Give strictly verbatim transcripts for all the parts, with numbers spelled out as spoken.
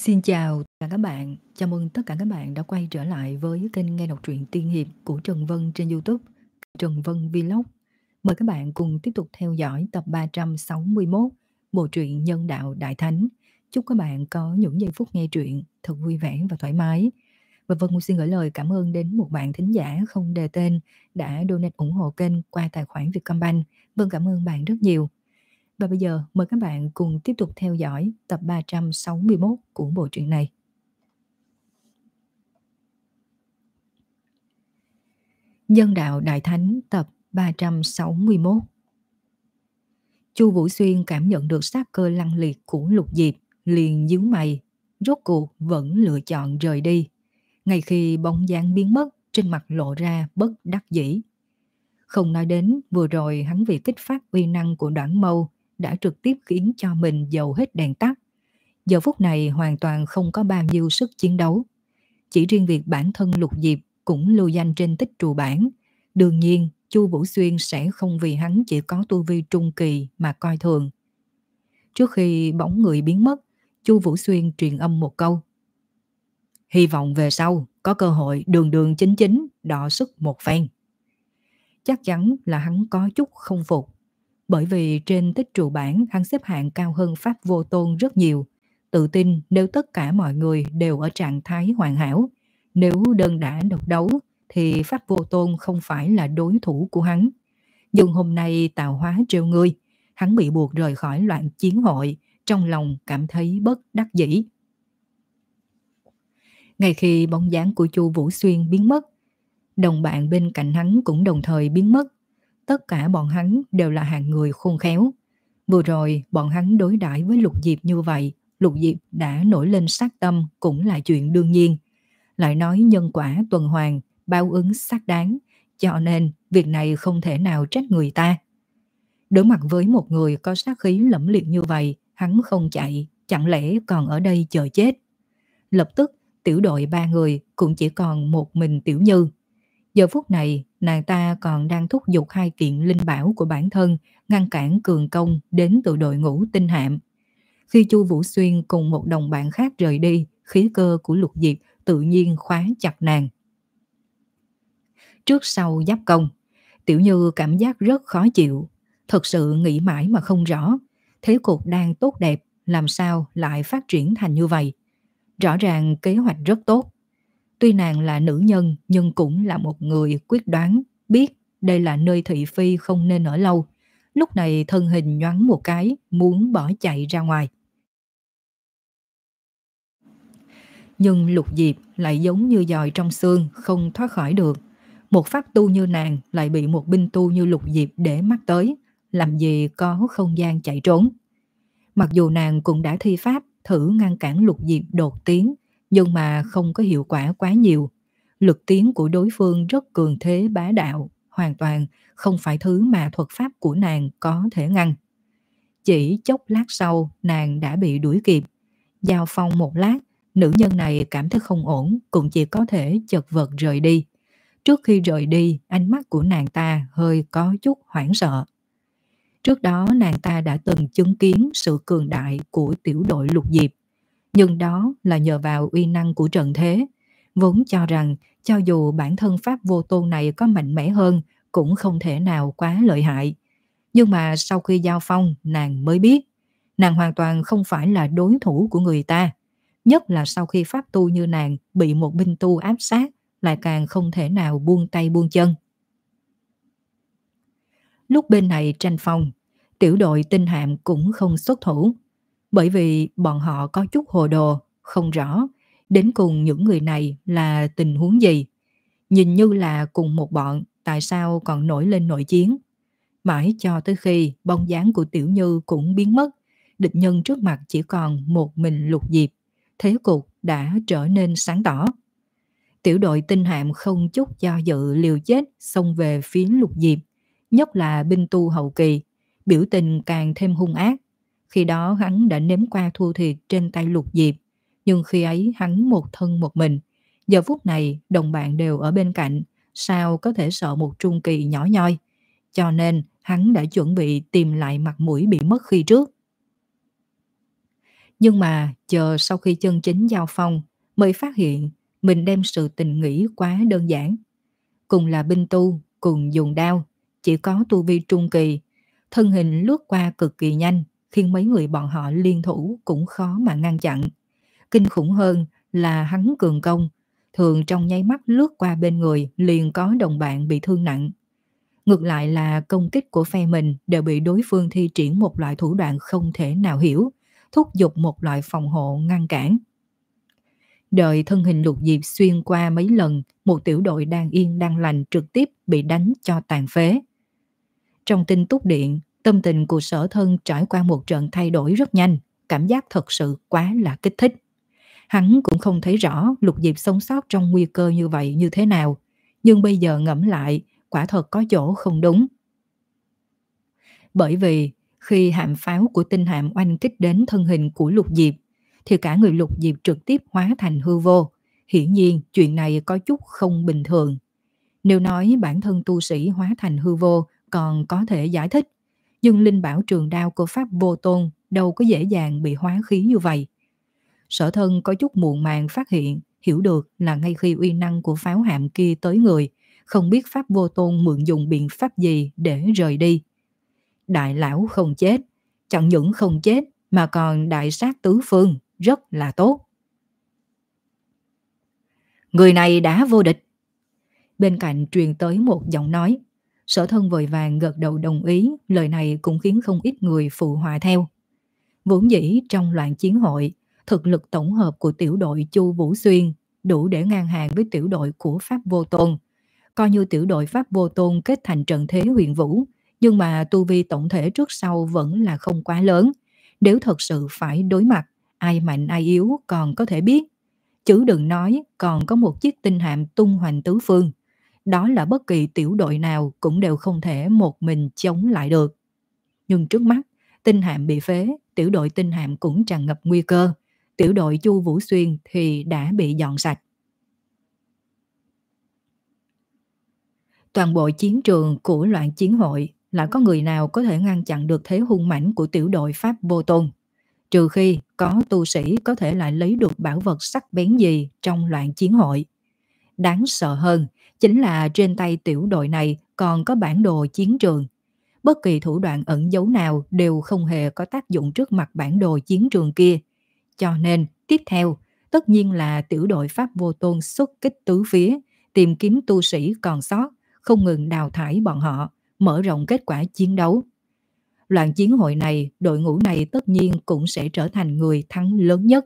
Xin chào tất cả các bạn, chào mừng tất cả các bạn đã quay trở lại với kênh nghe đọc truyện tiên hiệp của Trần Vân trên YouTube, Trần Vân Vlog. Mời các bạn cùng tiếp tục theo dõi tập ba trăm sáu mươi mốt, bộ truyện Nhân đạo Đại Thánh. Chúc các bạn có những giây phút nghe truyện thật vui vẻ và thoải mái. Và Vân cũng xin gửi lời cảm ơn đến một bạn thính giả không đề tên đã donate ủng hộ kênh qua tài khoản Vietcombank. Vân cảm ơn bạn rất nhiều. Và bây giờ mời các bạn cùng tiếp tục theo dõi tập ba trăm sáu mươi mốt của bộ truyện này. Nhân đạo Đại Thánh tập ba trăm sáu mươi mốt. Chu Vũ Xuyên cảm nhận được sát cơ lăng liệt của Lục Diệp, liền nhíu mày, rốt cuộc vẫn lựa chọn rời đi. Ngay khi bóng dáng biến mất, trên mặt lộ ra bất đắc dĩ. Không nói đến vừa rồi hắn vì kích phát uy năng của Đoản Mâu đã trực tiếp khiến cho mình dầu hết đèn tắt. Giờ phút này hoàn toàn không có bao nhiêu sức chiến đấu. Chỉ riêng việc bản thân Lục Diệp cũng lưu danh trên tích trù bản. Đương nhiên, Chu Vũ Xuyên sẽ không vì hắn chỉ có tu vi trung kỳ mà coi thường. Trước khi bóng người biến mất, Chu Vũ Xuyên truyền âm một câu. Hy vọng về sau có cơ hội đường đường chính chính đọ sức một phen. Chắc chắn là hắn có chút không phục. Bởi vì trên tích trụ bản hắn xếp hạng cao hơn Pháp Vô Tôn rất nhiều. Tự tin nếu tất cả mọi người đều ở trạng thái hoàn hảo. Nếu đơn đả độc đấu thì Pháp Vô Tôn không phải là đối thủ của hắn. Nhưng hôm nay tạo hóa trêu ngươi, hắn bị buộc rời khỏi loạn chiến hội, trong lòng cảm thấy bất đắc dĩ. Ngay khi bóng dáng của Chu Vũ Xuyên biến mất, đồng bạn bên cạnh hắn cũng đồng thời biến mất. Tất cả bọn hắn đều là hạng người khôn khéo. Vừa rồi bọn hắn đối đãi với Lục Diệp như vậy, Lục Diệp đã nổi lên sát tâm cũng là chuyện đương nhiên. Lại nói nhân quả tuần hoàn, báo ứng xác đáng, cho nên việc này không thể nào trách người ta. Đối mặt với một người có sát khí lẫm liệt như vậy, hắn không chạy, chẳng lẽ còn ở đây chờ chết. Lập tức, tiểu đội ba người cũng chỉ còn một mình Tiểu Như. Giờ phút này, nàng ta còn đang thúc giục hai kiện linh bảo của bản thân ngăn cản cường công đến từ đội ngũ tinh hạm. Khi Chu Vũ Xuyên cùng một đồng bạn khác rời đi, khí cơ của Lục Diệp tự nhiên khóa chặt nàng. Trước sau giáp công, Tiểu Như cảm giác rất khó chịu. Thật sự nghĩ mãi mà không rõ. Thế cục đang tốt đẹp, làm sao lại phát triển thành như vậy? Rõ ràng kế hoạch rất tốt. Tuy nàng là nữ nhân nhưng cũng là một người quyết đoán, biết đây là nơi thị phi không nên ở lâu. Lúc này thân hình nhoáng một cái, muốn bỏ chạy ra ngoài. Nhưng Lục Diệp lại giống như giòi trong xương, không thoát khỏi được. Một pháp tu như nàng lại bị một binh tu như Lục Diệp để mắt tới, làm gì có không gian chạy trốn. Mặc dù nàng cũng đã thi pháp thử ngăn cản Lục Diệp đột tiến, nhưng mà không có hiệu quả quá nhiều. Lực tiến của đối phương rất cường thế bá đạo, hoàn toàn không phải thứ mà thuật pháp của nàng có thể ngăn. Chỉ chốc lát sau, nàng đã bị đuổi kịp. Giao phong một lát, nữ nhân này cảm thấy không ổn, cũng chỉ có thể chật vật rời đi. Trước khi rời đi, ánh mắt của nàng ta hơi có chút hoảng sợ. Trước đó nàng ta đã từng chứng kiến sự cường đại của tiểu đội Lục Diệp. Nhưng đó là nhờ vào uy năng của trận thế. Vốn cho rằng cho dù bản thân Pháp Vô Tôn này có mạnh mẽ hơn cũng không thể nào quá lợi hại. Nhưng mà sau khi giao phong nàng mới biết nàng hoàn toàn không phải là đối thủ của người ta. Nhất là sau khi pháp tu như nàng bị một binh tu áp sát lại càng không thể nào buông tay buông chân. Lúc bên này tranh phong, tiểu đội tinh hạm cũng không xuất thủ. Bởi vì bọn họ có chút hồ đồ, không rõ đến cùng những người này là tình huống gì. Nhìn như là cùng một bọn, tại sao còn nổi lên nội chiến. Mãi cho tới khi bóng dáng của Tiểu Như cũng biến mất, địch nhân trước mặt chỉ còn một mình Lục Diệp, thế cục đã trở nên sáng tỏ. Tiểu đội tinh hạm không chút do dự liều chết xông về phía Lục Diệp, nhất là binh tu hậu kỳ, biểu tình càng thêm hung ác. Khi đó hắn đã nếm qua thua thiệt trên tay Lục Diệp, nhưng khi ấy hắn một thân một mình. Giờ phút này đồng bạn đều ở bên cạnh, sao có thể sợ một trung kỳ nhỏ nhoi. Cho nên hắn đã chuẩn bị tìm lại mặt mũi bị mất khi trước. Nhưng mà chờ sau khi chân chính giao phong mới phát hiện mình đem sự tình nghĩ quá đơn giản. Cùng là binh tu, cùng dùng đao, chỉ có tu vi trung kỳ, thân hình lướt qua cực kỳ nhanh, khiến mấy người bọn họ liên thủ cũng khó mà ngăn chặn. Kinh khủng hơn là hắn cường công, thường trong nháy mắt lướt qua bên người liền có đồng bạn bị thương nặng. Ngược lại là công kích của phe mình đều bị đối phương thi triển một loại thủ đoạn không thể nào hiểu, thúc giục một loại phòng hộ ngăn cản. Đợi thân hình Lục Diệp xuyên qua mấy lần, một tiểu đội đang yên đang lành trực tiếp bị đánh cho tàn phế. Trong Tinh Túc Điện, tâm tình của Sở Thân trải qua một trận thay đổi rất nhanh, cảm giác thật sự quá là kích thích. Hắn cũng không thấy rõ Lục Diệp sống sót trong nguy cơ như vậy như thế nào, nhưng bây giờ ngẫm lại, quả thật có chỗ không đúng. Bởi vì khi hạm pháo của tinh hạm oanh kích đến thân hình của Lục Diệp, thì cả người Lục Diệp trực tiếp hóa thành hư vô. Hiển nhiên chuyện này có chút không bình thường. Nếu nói bản thân tu sĩ hóa thành hư vô còn có thể giải thích, nhưng linh bảo trường đao của Pháp Vô Tôn đâu có dễ dàng bị hóa khí như vậy. Sở Thân có chút muộn màng phát hiện, hiểu được là ngay khi uy năng của pháo hạm kia tới người, không biết Pháp Vô Tôn mượn dùng biện pháp gì để rời đi. Đại lão không chết, chẳng những không chết mà còn đại sát tứ phương, rất là tốt. Người này đã vô địch. Bên cạnh truyền tới một giọng nói. Sở Thân vội vàng gật đầu đồng ý, lời này cũng khiến không ít người phụ họa theo. Vốn dĩ trong loạn chiến hội, thực lực tổng hợp của tiểu đội Chu Vũ Xuyên đủ để ngang hàng với tiểu đội của Pháp Vô Tôn. Coi như tiểu đội Pháp Vô Tôn kết thành trận thế huyền vũ, nhưng mà tu vi tổng thể trước sau vẫn là không quá lớn. Nếu thật sự phải đối mặt, ai mạnh ai yếu còn có thể biết. Chứ đừng nói còn có một chiếc tinh hạm tung hoành tứ phương. Đó là bất kỳ tiểu đội nào cũng đều không thể một mình chống lại được. Nhưng trước mắt, tinh hạm bị phế, tiểu đội tinh hạm cũng tràn ngập nguy cơ. Tiểu đội Chu Vũ Xuyên thì đã bị dọn sạch. Toàn bộ chiến trường của loạn chiến hội là có người nào có thể ngăn chặn được thế hung mãnh của tiểu đội Pháp Vô Tôn. Trừ khi có tu sĩ có thể lại lấy được bảo vật sắc bén gì trong loạn chiến hội. Đáng sợ hơn chính là trên tay tiểu đội này còn có bản đồ chiến trường. Bất kỳ thủ đoạn ẩn giấu nào đều không hề có tác dụng trước mặt bản đồ chiến trường kia. Cho nên, tiếp theo, tất nhiên là tiểu đội Pháp Vô Tôn xuất kích tứ phía, tìm kiếm tu sĩ còn sót, không ngừng đào thải bọn họ, mở rộng kết quả chiến đấu. Loạn chiến hội này, đội ngũ này tất nhiên cũng sẽ trở thành người thắng lớn nhất.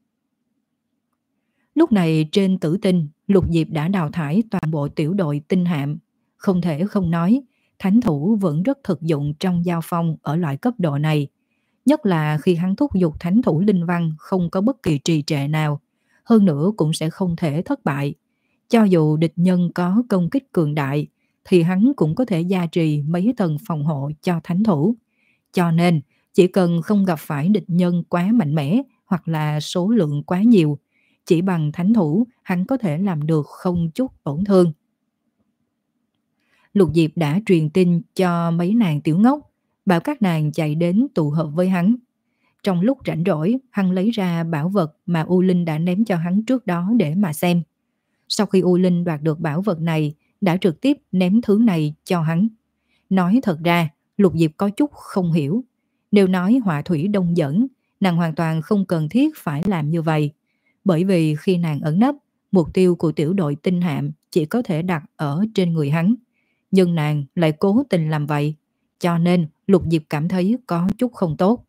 Lúc này trên Tử Tinh, Lục Diệp đã đào thải toàn bộ tiểu đội tinh hạm. Không thể không nói, thánh thủ vẫn rất thực dụng trong giao phong ở loại cấp độ này. Nhất là khi hắn thúc giục thánh thủ linh văn không có bất kỳ trì trệ nào. Hơn nữa cũng sẽ không thể thất bại. Cho dù địch nhân có công kích cường đại, thì hắn cũng có thể gia trì mấy tầng phòng hộ cho thánh thủ. Cho nên, chỉ cần không gặp phải địch nhân quá mạnh mẽ hoặc là số lượng quá nhiều, chỉ bằng thánh thủ hắn có thể làm được không chút tổn thương. Lục Diệp đã truyền tin cho mấy nàng tiểu ngốc, bảo các nàng chạy đến tụ hợp với hắn. Trong lúc rảnh rỗi, hắn lấy ra bảo vật mà U Linh đã ném cho hắn trước đó để mà xem. Sau khi U Linh đoạt được bảo vật này, đã trực tiếp ném thứ này cho hắn. Nói thật ra, Lục Diệp có chút không hiểu. Nếu nói họa thủy đông dẫn, nàng hoàn toàn không cần thiết phải làm như vậy. Bởi vì khi nàng ẩn nấp, mục tiêu của tiểu đội tinh hạm chỉ có thể đặt ở trên người hắn. Nhưng nàng lại cố tình làm vậy. Cho nên Lục Diệp cảm thấy có chút không tốt.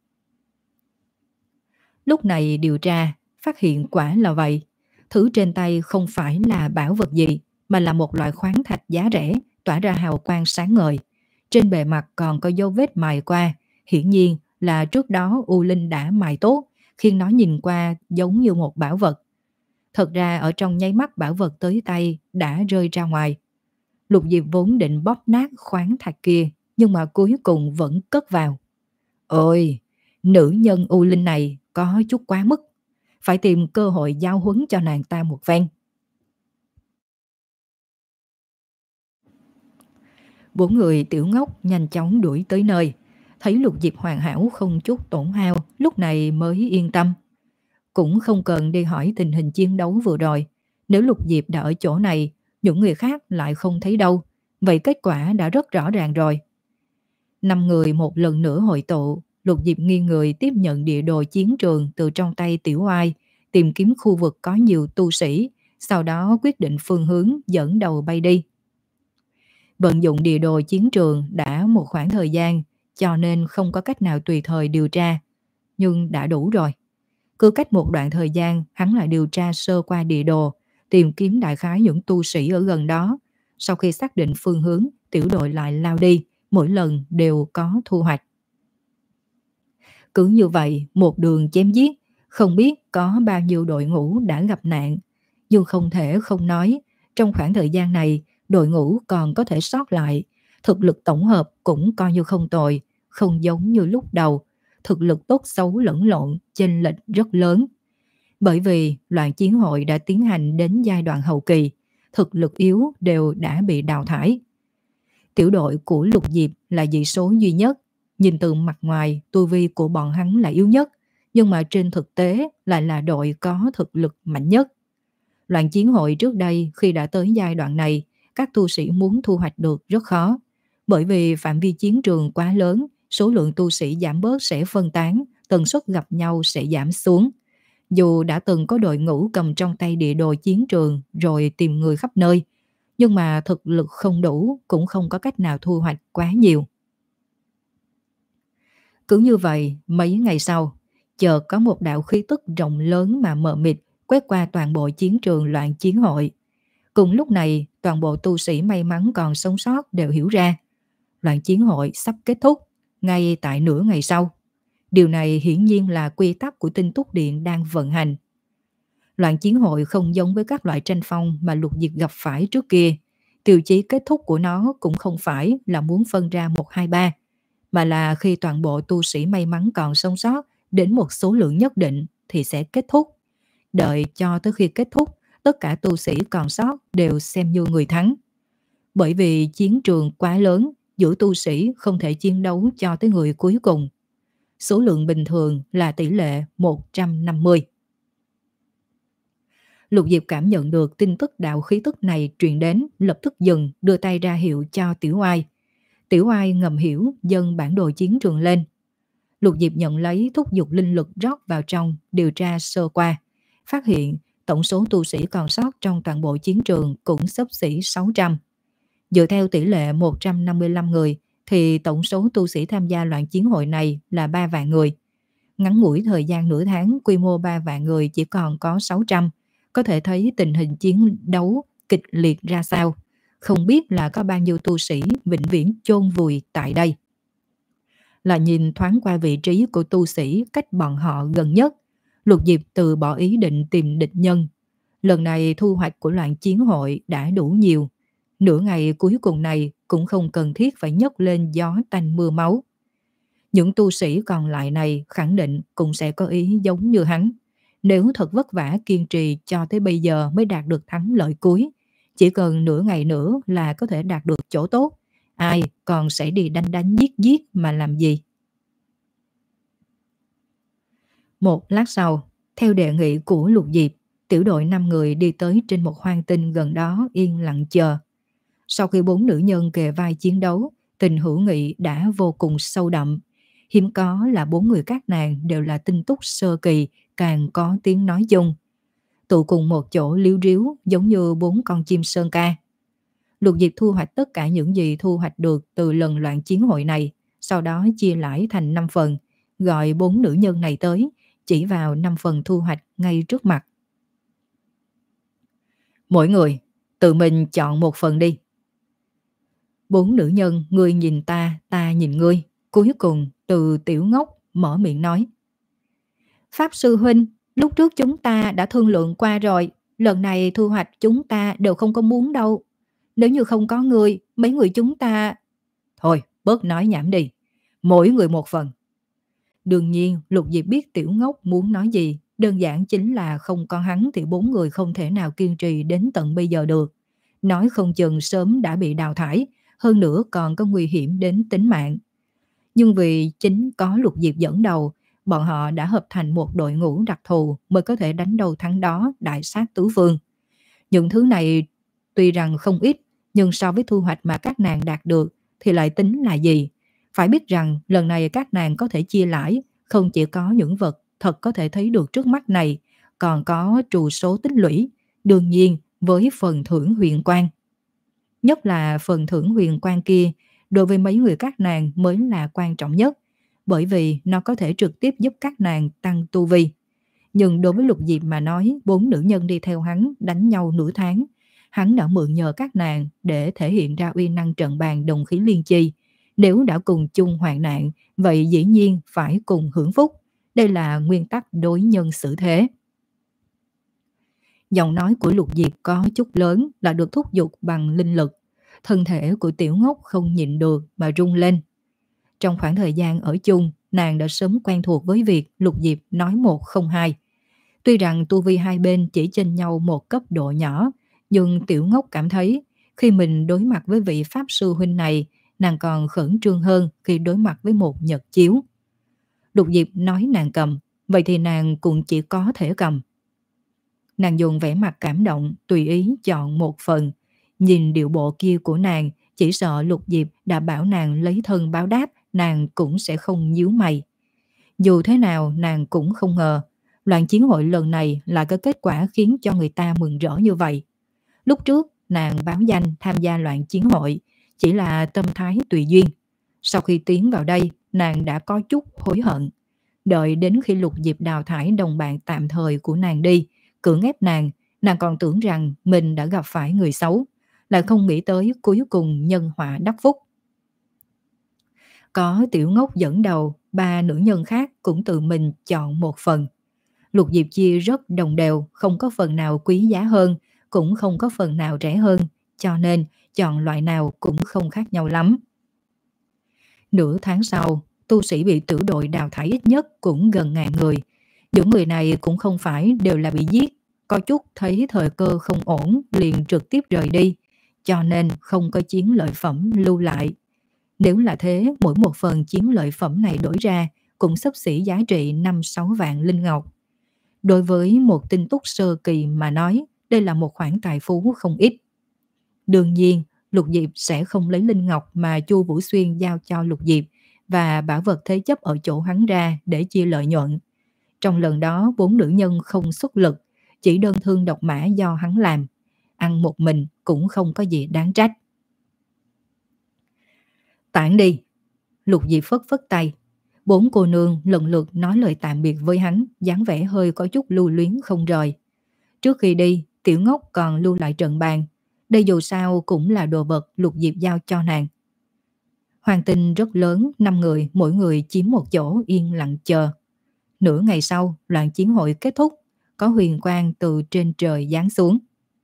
Lúc này điều tra, phát hiện quả là vậy. Thứ trên tay không phải là bảo vật gì, mà là một loại khoáng thạch giá rẻ, tỏa ra hào quang sáng ngời. Trên bề mặt còn có dấu vết mài qua, hiển nhiên là trước đó U Linh đã mài tốt, khiến nó nhìn qua giống như một bảo vật. Thật ra ở trong nháy mắt bảo vật tới tay đã rơi ra ngoài. Lục Diệp vốn định bóp nát khoáng thạch kia, nhưng mà cuối cùng vẫn cất vào. Ôi, nữ nhân U Linh này có chút quá mức, phải tìm cơ hội giao huấn cho nàng ta một phen. Bốn người tiểu ngốc nhanh chóng đuổi tới nơi. thấy Lục Diệp hoàn hảo không chút tổn hao, lúc này mới yên tâm. Cũng không cần đi hỏi tình hình chiến đấu vừa rồi. Nếu Lục Diệp đã ở chỗ này, những người khác lại không thấy đâu, vậy kết quả đã rất rõ ràng rồi. Năm người một lần nữa hội tụ, Lục Diệp nghiêng người tiếp nhận địa đồ chiến trường từ trong tay Tiểu Oai, tìm kiếm khu vực có nhiều tu sĩ, sau đó quyết định phương hướng dẫn đầu bay đi. Vận dụng địa đồ chiến trường đã một khoảng thời gian, cho nên không có cách nào tùy thời điều tra, nhưng đã đủ rồi. Cứ cách một đoạn thời gian, hắn lại điều tra sơ qua địa đồ, tìm kiếm đại khái những tu sĩ ở gần đó. Sau khi xác định phương hướng, tiểu đội lại lao đi, mỗi lần đều có thu hoạch. Cứ như vậy, một đường chém giết, không biết có bao nhiêu đội ngũ đã gặp nạn. Nhưng không thể không nói, trong khoảng thời gian này, đội ngũ còn có thể sót lại. Thực lực tổng hợp cũng coi như không tồi, không giống như lúc đầu. Thực lực tốt xấu lẫn lộn, chênh lệch rất lớn. Bởi vì loạn chiến hội đã tiến hành đến giai đoạn hậu kỳ, thực lực yếu đều đã bị đào thải. Tiểu đội của Lục Diệp là dị số duy nhất, nhìn từ mặt ngoài tu vi của bọn hắn là yếu nhất, nhưng mà trên thực tế lại là đội có thực lực mạnh nhất. Loạn chiến hội trước đây khi đã tới giai đoạn này, các tu sĩ muốn thu hoạch được rất khó, bởi vì phạm vi chiến trường quá lớn, số lượng tu sĩ giảm bớt sẽ phân tán, tần suất gặp nhau sẽ giảm xuống. Dù đã từng có đội ngũ cầm trong tay địa đồ chiến trường rồi tìm người khắp nơi, nhưng mà thực lực không đủ cũng không có cách nào thu hoạch quá nhiều. Cứ như vậy, mấy ngày sau, chợt có một đạo khí tức rộng lớn mà mờ mịt quét qua toàn bộ chiến trường loạn chiến hội. Cùng lúc này, toàn bộ tu sĩ may mắn còn sống sót đều hiểu ra, loạn chiến hội sắp kết thúc, ngay tại nửa ngày sau. Điều này hiển nhiên là quy tắc của Tinh Túc Điện đang vận hành. Loạn chiến hội không giống với các loại tranh phong mà Lục Diệp gặp phải trước kia. Tiêu chí kết thúc của nó cũng không phải là muốn phân ra một hai ba, mà là khi toàn bộ tu sĩ may mắn còn sống sót đến một số lượng nhất định thì sẽ kết thúc. Đợi cho tới khi kết thúc, tất cả tu sĩ còn sót đều xem như người thắng. Bởi vì chiến trường quá lớn, giữa tu sĩ không thể chiến đấu cho tới người cuối cùng. Số lượng bình thường là tỷ lệ một trăm năm mươi. Lục Diệp cảm nhận được tin tức đạo khí tức này truyền đến, lập tức dừng, đưa tay ra hiệu cho Tiểu Oai. Tiểu Oai ngầm hiểu, dâng bản đồ chiến trường lên. Lục Diệp nhận lấy, thúc giục linh lực rót vào trong, điều tra sơ qua. Phát hiện tổng số tu sĩ còn sót trong toàn bộ chiến trường cũng xấp xỉ sáu trăm. Dựa theo tỷ lệ một trăm năm mươi lăm người, thì tổng số tu sĩ tham gia loạn chiến hội này là ba vạn người. Ngắn ngủi thời gian nửa tháng, quy mô ba vạn người chỉ còn có sáu trăm. Có thể thấy tình hình chiến đấu kịch liệt ra sao. Không biết là có bao nhiêu tu sĩ vĩnh viễn chôn vùi tại đây. Là nhìn thoáng qua vị trí của tu sĩ cách bọn họ gần nhất, Lục Diệp từ bỏ ý định tìm địch nhân. Lần này thu hoạch của loạn chiến hội đã đủ nhiều. Nửa ngày cuối cùng này cũng không cần thiết phải nhấc lên gió tanh mưa máu. Những tu sĩ còn lại này khẳng định cũng sẽ có ý giống như hắn. Nếu thật vất vả kiên trì cho tới bây giờ mới đạt được thắng lợi cuối, chỉ cần nửa ngày nữa là có thể đạt được chỗ tốt. Ai còn sẽ đi đánh đánh giết giết mà làm gì? Một lát sau, theo đề nghị của Lục Diệp, tiểu đội năm người đi tới trên một hoang tinh gần đó yên lặng chờ. Sau khi bốn nữ nhân kề vai chiến đấu, tình hữu nghị đã vô cùng sâu đậm. Hiếm có là bốn người các nàng đều là tinh túc sơ kỳ, càng có tiếng nói chung. Tụ cùng một chỗ liếu riếu giống như bốn con chim sơn ca. Lục Diệp thu hoạch tất cả những gì thu hoạch được từ lần loạn chiến hội này, sau đó chia lãi thành năm phần, gọi bốn nữ nhân này tới, chỉ vào năm phần thu hoạch ngay trước mặt. Mỗi người, tự mình chọn một phần đi. Bốn nữ nhân, ngươi nhìn ta, ta nhìn ngươi. Cuối cùng, từ tiểu ngốc mở miệng nói. Pháp sư huynh, lúc trước chúng ta đã thương lượng qua rồi, lần này thu hoạch chúng ta đều không có muốn đâu. Nếu như không có ngươi, mấy người chúng ta... Thôi, bớt nói nhảm đi. Mỗi người một phần. Đương nhiên, Lục Diệp biết tiểu ngốc muốn nói gì. Đơn giản chính là không có hắn thì bốn người không thể nào kiên trì đến tận bây giờ được. Nói không chừng sớm đã bị đào thải, hơn nữa còn có nguy hiểm đến tính mạng. Nhưng vì chính có Lục Diệp dẫn đầu, bọn họ đã hợp thành một đội ngũ đặc thù mới có thể đánh đâu thắng đó, đại sát tứ phương. Những thứ này tuy rằng không ít, nhưng so với thu hoạch mà các nàng đạt được thì lại tính là gì? Phải biết rằng lần này các nàng có thể chia lãi, không chỉ có những vật thật có thể thấy được trước mắt này, còn có trù số tích lũy, đương nhiên với phần thưởng huyền quang. Nhất là phần thưởng huyền quang kia, đối với mấy người các nàng mới là quan trọng nhất, bởi vì nó có thể trực tiếp giúp các nàng tăng tu vi. Nhưng đối với Lục Diệp mà nói, bốn nữ nhân đi theo hắn đánh nhau nửa tháng, hắn đã mượn nhờ các nàng để thể hiện ra uy năng trận bàn đồng khí liên chi. Nếu đã cùng chung hoạn nạn, vậy dĩ nhiên phải cùng hưởng phúc. Đây là nguyên tắc đối nhân xử thế. Giọng nói của Lục Diệp có chút lớn là được thúc giục bằng linh lực. Thân thể của Tiểu Ngốc không nhịn được mà rung lên. Trong khoảng thời gian ở chung, nàng đã sớm quen thuộc với việc Lục Diệp nói một không hai. Tuy rằng tu vi hai bên chỉ chênh nhau một cấp độ nhỏ, nhưng Tiểu Ngốc cảm thấy khi mình đối mặt với vị Pháp Sư huynh này, nàng còn khẩn trương hơn khi đối mặt với một nhật chiếu. Lục Diệp nói nàng cầm, vậy thì nàng cũng chỉ có thể cầm. Nàng dùng vẻ mặt cảm động, tùy ý chọn một phần. Nhìn điệu bộ kia của nàng, chỉ sợ Lục Diệp đã bảo nàng lấy thân báo đáp, nàng cũng sẽ không nhíu mày. Dù thế nào nàng cũng không ngờ, loạn chiến hội lần này là cái kết quả khiến cho người ta mừng rỡ như vậy. Lúc trước nàng báo danh tham gia loạn chiến hội, chỉ là tâm thái tùy duyên. Sau khi tiến vào đây, nàng đã có chút hối hận. Đợi đến khi Lục Diệp đào thải đồng bạn tạm thời của nàng đi, cưỡng ép nàng, nàng còn tưởng rằng mình đã gặp phải người xấu, lại không nghĩ tới cuối cùng nhân họa đắc phúc. Có Tiểu Ngốc dẫn đầu, ba nữ nhân khác cũng tự mình chọn một phần. Lục Diệp chia rất đồng đều, không có phần nào quý giá hơn, cũng không có phần nào rẻ hơn, cho nên chọn loại nào cũng không khác nhau lắm. Nửa tháng sau, tu sĩ bị tử đội đào thải ít nhất cũng gần ngàn người. Những người này cũng không phải đều là bị giết, có chút thấy thời cơ không ổn liền trực tiếp rời đi, cho nên không có chiến lợi phẩm lưu lại. Nếu là thế, mỗi một phần chiến lợi phẩm này đổi ra cũng xấp xỉ giá trị năm sáu vạn linh ngọc. Đối với một tinh túc sơ kỳ mà nói, đây là một khoản tài phú không ít. Đương nhiên, Lục Diệp sẽ không lấy linh ngọc mà Chu Vũ Xuyên giao cho Lục Diệp và bảo vật thế chấp ở chỗ hắn ra để chia lợi nhuận. Trong lần đó, bốn nữ nhân không xuất lực, chỉ đơn thương độc mã do hắn làm. Ăn một mình cũng không có gì đáng trách. Tản đi. Lục Diệp phất phất tay. Bốn cô nương lần lượt nói lời tạm biệt với hắn, dáng vẻ hơi có chút lưu luyến không rời. Trước khi đi, Tiểu Ngốc còn lưu lại trận bàn. Đây dù sao cũng là đồ vật Lục Diệp giao cho nàng. Hoàng tinh rất lớn, năm người, mỗi người chiếm một chỗ yên lặng chờ. Nửa ngày sau, loạn chiến hội kết thúc, có huyền quang từ trên trời giáng xuống.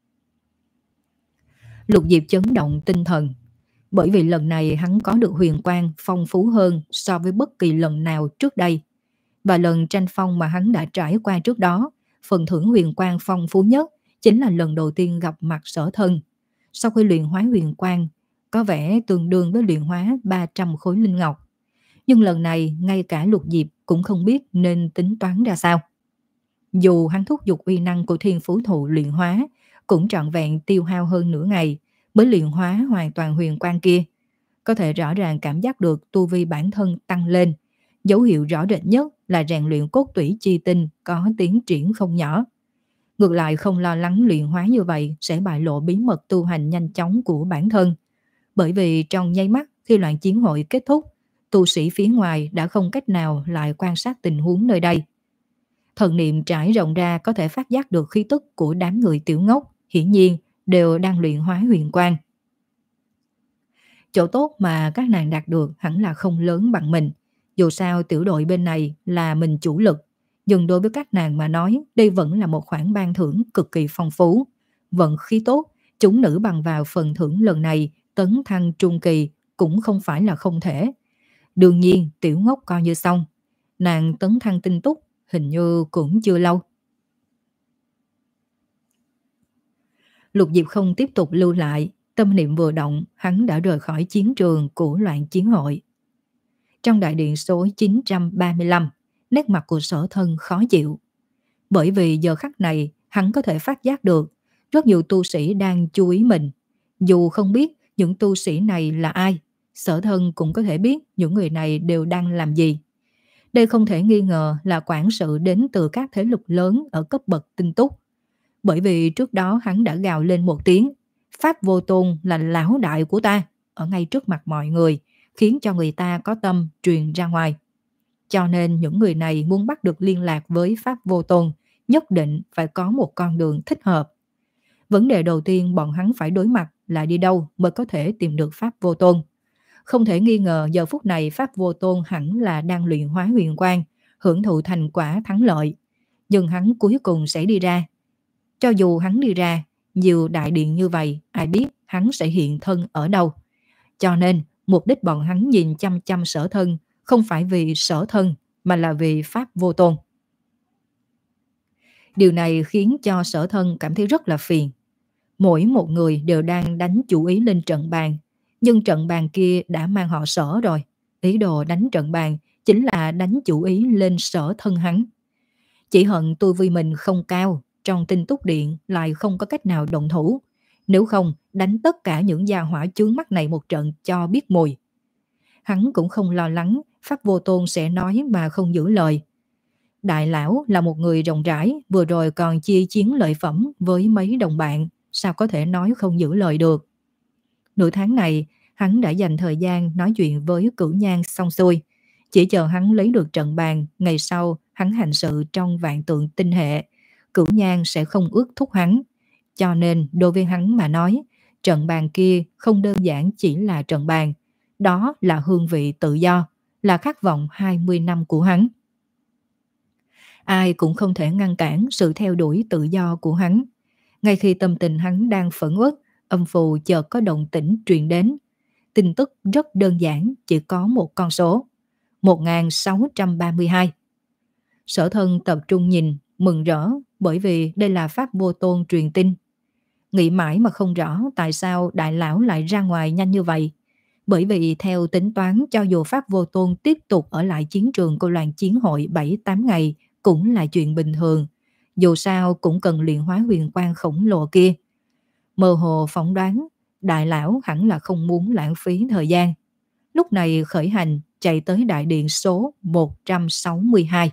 Lục Diệp chấn động tinh thần, bởi vì lần này hắn có được huyền quang phong phú hơn so với bất kỳ lần nào trước đây. Và lần tranh phong mà hắn đã trải qua trước đó, phần thưởng huyền quang phong phú nhất chính là lần đầu tiên gặp mặt Sở Thân. Sau khi luyện hóa huyền quang, có vẻ tương đương với luyện hóa ba trăm khối linh ngọc. Nhưng lần này, ngay cả Lục Diệp cũng không biết nên tính toán ra sao. Dù hắn thúc giục uy năng của thiên phú thụ luyện hóa, cũng trọn vẹn tiêu hao hơn nửa ngày mới luyện hóa hoàn toàn huyền quang kia. Có thể rõ ràng cảm giác được tu vi bản thân tăng lên. Dấu hiệu rõ rệt nhất là rèn luyện cốt tủy chi tinh có tiến triển không nhỏ. Ngược lại không lo lắng luyện hóa như vậy sẽ bại lộ bí mật tu hành nhanh chóng của bản thân. Bởi vì trong nháy mắt khi loạn chiến hội kết thúc, tu sĩ phía ngoài đã không cách nào lại quan sát tình huống nơi đây. Thần niệm trải rộng ra có thể phát giác được khí tức của đám người Tiểu Ngốc, hiển nhiên đều đang luyện hóa huyền quang. Chỗ tốt mà các nàng đạt được hẳn là không lớn bằng mình. Dù sao tiểu đội bên này là mình chủ lực, nhưng đối với các nàng mà nói đây vẫn là một khoản ban thưởng cực kỳ phong phú. Vận khí tốt, chúng nữ bằng vào phần thưởng lần này tấn thăng trung kỳ cũng không phải là không thể. Đương nhiên Tiểu Ngốc coi như xong, nàng tấn thăng tinh túc hình như cũng chưa lâu. Lục Diệp không tiếp tục lưu lại, tâm niệm vừa động, hắn đã rời khỏi chiến trường của loạn chiến hội. Trong đại điện số chín trăm ba mươi lăm, nét mặt của Sở Thân khó chịu. Bởi vì giờ khắc này hắn có thể phát giác được rất nhiều tu sĩ đang chú ý mình. Dù không biết những tu sĩ này là ai, Sở Thân cũng có thể biết những người này đều đang làm gì. Đây không thể nghi ngờ là quản sự đến từ các thế lực lớn ở cấp bậc tinh túc. Bởi vì trước đó hắn đã gào lên một tiếng, Pháp Vô Tôn là lão đại của ta, ở ngay trước mặt mọi người, khiến cho người ta có tâm truyền ra ngoài. Cho nên những người này muốn bắt được liên lạc với Pháp Vô Tôn, nhất định phải có một con đường thích hợp. Vấn đề đầu tiên bọn hắn phải đối mặt là đi đâu mới có thể tìm được Pháp Vô Tôn. Không thể nghi ngờ giờ phút này Pháp Vô Tôn hẳn là đang luyện hóa huyền quang, hưởng thụ thành quả thắng lợi. Nhưng hắn cuối cùng sẽ đi ra. Cho dù hắn đi ra, nhiều đại điện như vậy, ai biết hắn sẽ hiện thân ở đâu. Cho nên, mục đích bọn hắn nhìn chăm chăm Sở Thân không phải vì Sở Thân, mà là vì Pháp Vô Tôn. Điều này khiến cho Sở Thân cảm thấy rất là phiền. Mỗi một người đều đang đánh chủ ý lên trận bàn, nhưng trận bàn kia đã mang họ Sở rồi. Ý đồ đánh trận bàn chính là đánh chủ ý lên Sở Thân hắn. Chỉ hận tu vi mình không cao, trong tinh túc điện lại không có cách nào động thủ. Nếu không, đánh tất cả những gia hỏa chướng mắt này một trận cho biết mùi. Hắn cũng không lo lắng Pháp Vô Tôn sẽ nói mà không giữ lời. Đại lão là một người rộng rãi, vừa rồi còn chia chiến lợi phẩm với mấy đồng bạn, sao có thể nói không giữ lời được. Nửa tháng này, hắn đã dành thời gian nói chuyện với Cửu Nhan xong xuôi. Chỉ chờ hắn lấy được trận bàn, ngày sau hắn hành sự trong vạn tượng tinh hệ, Cửu Nhan sẽ không ước thúc hắn. Cho nên đối với hắn mà nói, trận bàn kia không đơn giản chỉ là trận bàn, đó là hương vị tự do, là khát vọng hai mươi năm của hắn. Ai cũng không thể ngăn cản sự theo đuổi tự do của hắn. Ngay khi tâm tình hắn đang phẫn uất, âm phù chợt có động tĩnh truyền đến. Tin tức rất đơn giản, chỉ có một con số: một nghìn sáu trăm ba mươi hai. Sở Thân tập trung nhìn, mừng rỡ, bởi vì đây là Pháp Vô Tôn truyền tin. Nghĩ mãi mà không rõ tại sao đại lão lại ra ngoài nhanh như vậy. Bởi vì theo tính toán, cho dù Pháp Vô Tôn tiếp tục ở lại chiến trường của loạn chiến hội bảy tám ngày cũng là chuyện bình thường. Dù sao cũng cần luyện hóa huyền quang khổng lồ kia. Mơ hồ phỏng đoán, đại lão hẳn là không muốn lãng phí thời gian. Lúc này khởi hành chạy tới đại điện số một trăm sáu mươi hai.